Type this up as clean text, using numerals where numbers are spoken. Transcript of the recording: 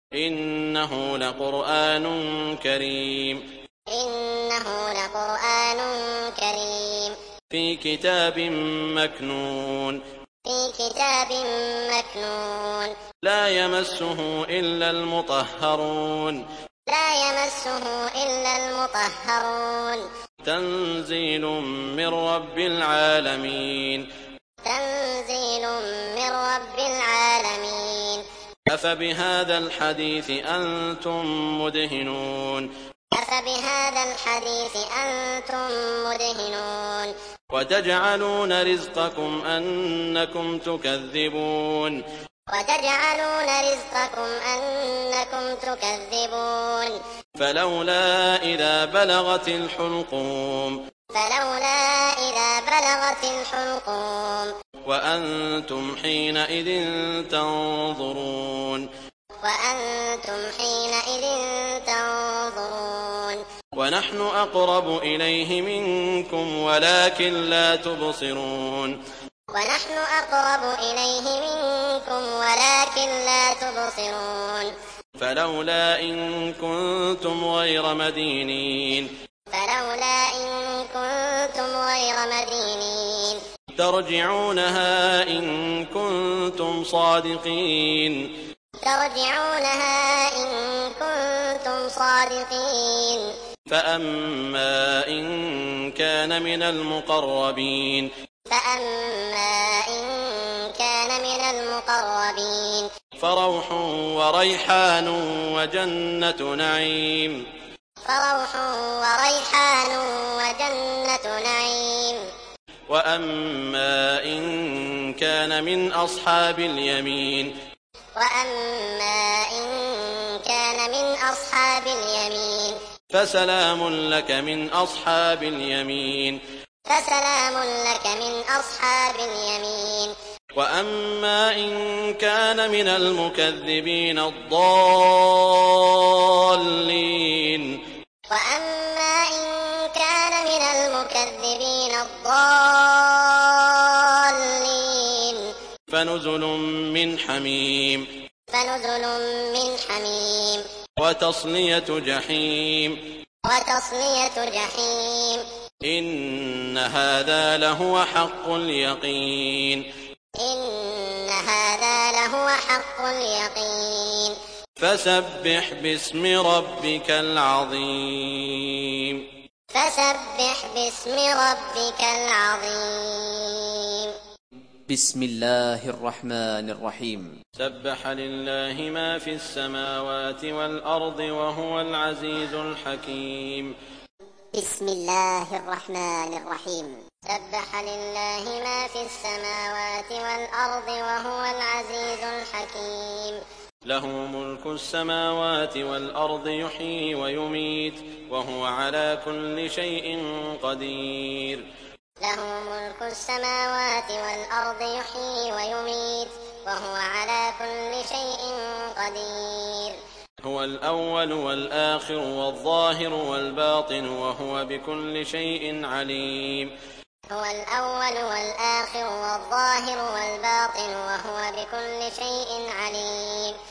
إنه لقرآن كريم. إنه لقرآن كريم. في كتاب مكنون. في كتاب مكنون. لا يمسه إلا المطهرون. لا يمسه إلا المطهرون. تنزيل من رب العالمين. تنزيل من رب العالمين. أفبهذا الحديث أنتم مدهنون. أفبهذا الحديث أنتم مدهنون. وتجعلون رزقكم أنكم تكذبون. وتجعلون رزقكم أنكم تكذبون. فلولا إذا بلغت الحلقوم. فلولا إذا بلغت الحلقوم. وأنتم حينئذ تنظرون. وأنتم حينئذ تنظرون. ونحن أقرب إليه منكم ولكن لا تبصرون. ونحن أقرب إليه منكم ولكن لا تبصرون. فلولا إن كنتم غير مدينين. فلولا إن كنتم غير مدينين. ترجعونها إن كنتم صادقين. ترجعونها إن كنتم صادقين. فأما إن كان من المقربين. فأما إن كان من المقربين. فروح وريحان وجنة نعيم. فروح وريحان وجنة نعيم. وأما إن كان من أصحاب اليمين. وأما إن كان من أصحاب اليمين. فسلام لك من أصحاب اليمين. فسلام لك من أصحاب اليمين. وأما إن كان من المكذبين الضالين. وأما إن كان من المكذبين الضالين. فنزل من حميم. فنزل من حميم. وتصلية جحيم. وتصلية جحيم. إن هذا لهو حق اليقين. إن هذا لهو حق اليقين. فسبح باسم ربك العظيم. فسبح باسم ربك العظيم. بسم الله الرحمن الرحيم. سبح لله ما في السماوات والأرض وهو العزيز الحكيم. بسم الله الرحمن الرحيم. سبح لله ما في السماوات والأرض وهو العزيز الحكيم. له ملك السماوات والأرض يحيي ويميت وهو على كل شيء قدير. له ملك السماوات والأرض يحيي ويميت وهو على كل شيء قدير. هو الأول والآخر والظاهر والباطن وهو بكل شيء عليم. هو الأول والآخر والظاهر والباطن وهو بكل شيء عليم.